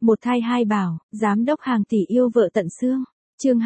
Một thai hai bảo, giám đốc hàng tỷ yêu vợ tận xương. Chương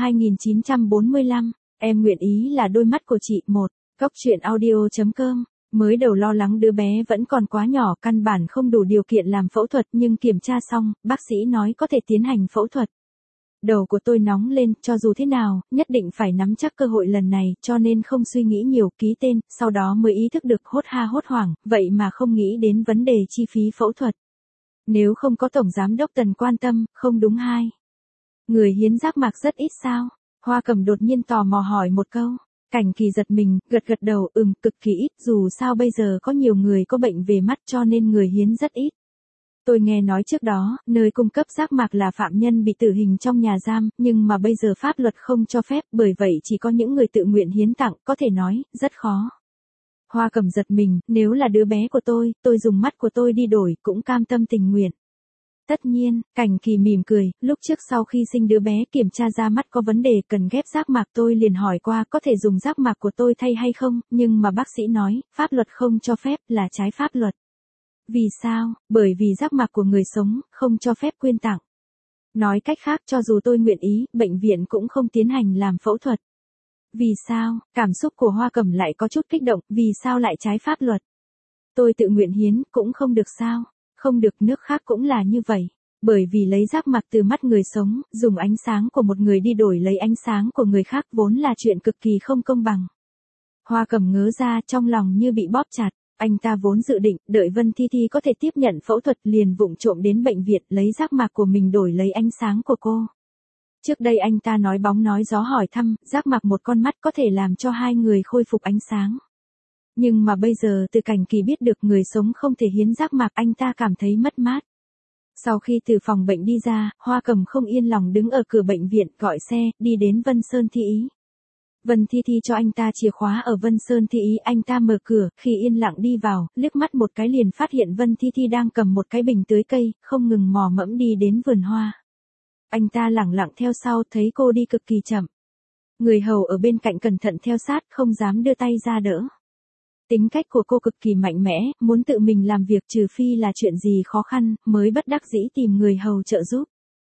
2945, em nguyện ý là đôi mắt của chị. Một, Góc truyện audio.com. Mới đầu lo lắng đứa bé vẫn còn quá nhỏ, căn bản không đủ điều kiện làm phẫu thuật, nhưng kiểm tra xong, bác sĩ nói có thể tiến hành phẫu thuật. Đầu của tôi nóng lên, cho dù thế nào, nhất định phải nắm chắc cơ hội lần này, cho nên không suy nghĩ nhiều, ký tên, sau đó mới ý thức được hốt hoảng, vậy mà không nghĩ đến vấn đề chi phí phẫu thuật. Nếu không có tổng giám đốc Tần quan tâm, không đúng hai. Người hiến giác mạc rất ít sao? Hoa Cẩm đột nhiên tò mò hỏi một câu. Cảnh Kỳ giật mình, gật đầu, cực kỳ ít, dù sao bây giờ có nhiều người có bệnh về mắt cho nên người hiến rất ít. Tôi nghe nói trước đó, nơi cung cấp giác mạc là phạm nhân bị tử hình trong nhà giam, nhưng mà bây giờ pháp luật không cho phép, bởi vậy chỉ có những người tự nguyện hiến tặng, có thể nói, rất khó. Hoa Cẩm giật mình, nếu là đứa bé của tôi dùng mắt của tôi đi đổi, cũng cam tâm tình nguyện. Tất nhiên, Cảnh Kỳ mỉm cười, lúc trước sau khi sinh đứa bé kiểm tra ra mắt có vấn đề cần ghép giác mạc, tôi liền hỏi qua có thể dùng giác mạc của tôi thay hay không, nhưng mà bác sĩ nói, pháp luật không cho phép, là trái pháp luật. Vì sao? Bởi vì giác mạc của người sống, không cho phép quyên tặng. Nói cách khác, cho dù tôi nguyện ý, bệnh viện cũng không tiến hành làm phẫu thuật. Vì sao? Cảm xúc của Hoa Cẩm lại có chút kích động, vì sao lại trái pháp luật? Tôi tự nguyện hiến, cũng không được sao? Không được, nước khác cũng là như vậy. Bởi vì lấy giác mạc từ mắt người sống, dùng ánh sáng của một người đi đổi lấy ánh sáng của người khác vốn là chuyện cực kỳ không công bằng. Hoa Cẩm ngớ ra, trong lòng như bị bóp chặt. Anh ta vốn dự định, đợi Vân Thi Thi có thể tiếp nhận phẫu thuật liền vụng trộm đến bệnh viện lấy giác mạc của mình đổi lấy ánh sáng của cô. Trước đây anh ta nói bóng nói gió hỏi thăm, giác mạc một con mắt có thể làm cho hai người khôi phục ánh sáng. Nhưng mà bây giờ từ Cảnh Kỳ biết được người sống không thể hiến giác mạc, anh ta cảm thấy mất mát. Sau khi từ phòng bệnh đi ra, Hoa Cẩm không yên lòng đứng ở cửa bệnh viện, gọi xe, đi đến Vân Sơn Thi Ý. Vân Thi Thi cho anh ta chìa khóa ở Vân Sơn Thi Ý, anh ta mở cửa, khi yên lặng đi vào, liếc mắt một cái liền phát hiện Vân Thi Thi đang cầm một cái bình tưới cây, không ngừng mò mẫm đi đến vườn hoa. Anh ta lẳng lặng theo sau, thấy cô đi cực kỳ chậm. Người hầu ở bên cạnh cẩn thận theo sát, không dám đưa tay ra đỡ. Tính cách của cô cực kỳ mạnh mẽ, muốn tự mình làm việc trừ phi là chuyện gì khó khăn, mới bất đắc dĩ tìm người hầu trợ giúp.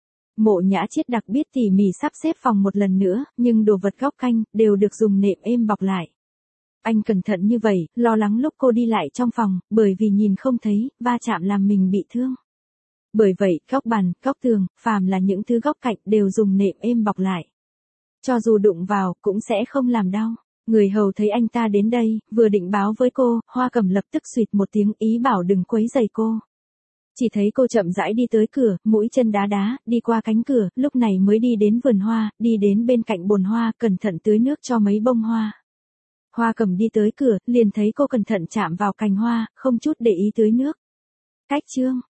Mộ Nhã Chiết đặc biệt tỉ mỉ sắp xếp phòng một lần nữa, nhưng đồ vật góc canh, đều được dùng nệm êm bọc lại. Anh cẩn thận như vậy, lo lắng lúc cô đi lại trong phòng, bởi vì nhìn không thấy, va chạm làm mình bị thương. Bởi vậy, góc bàn, góc tường, phàm là những thứ góc cạnh đều dùng nệm êm bọc lại. Cho dù đụng vào, cũng sẽ không làm đau. Người hầu thấy anh ta đến đây, vừa định báo với cô, Hoa Cẩm lập tức xụt một tiếng ý bảo đừng quấy rầy cô. Chỉ thấy cô chậm rãi đi tới cửa, mũi chân đá, đi qua cánh cửa, lúc này mới đi đến vườn hoa, đi đến bên cạnh bồn hoa, cẩn thận tưới nước cho mấy bông hoa. Hoa Cẩm đi tới cửa, liền thấy cô cẩn thận chạm vào cành hoa, không chút để ý tưới nước. Cách chương,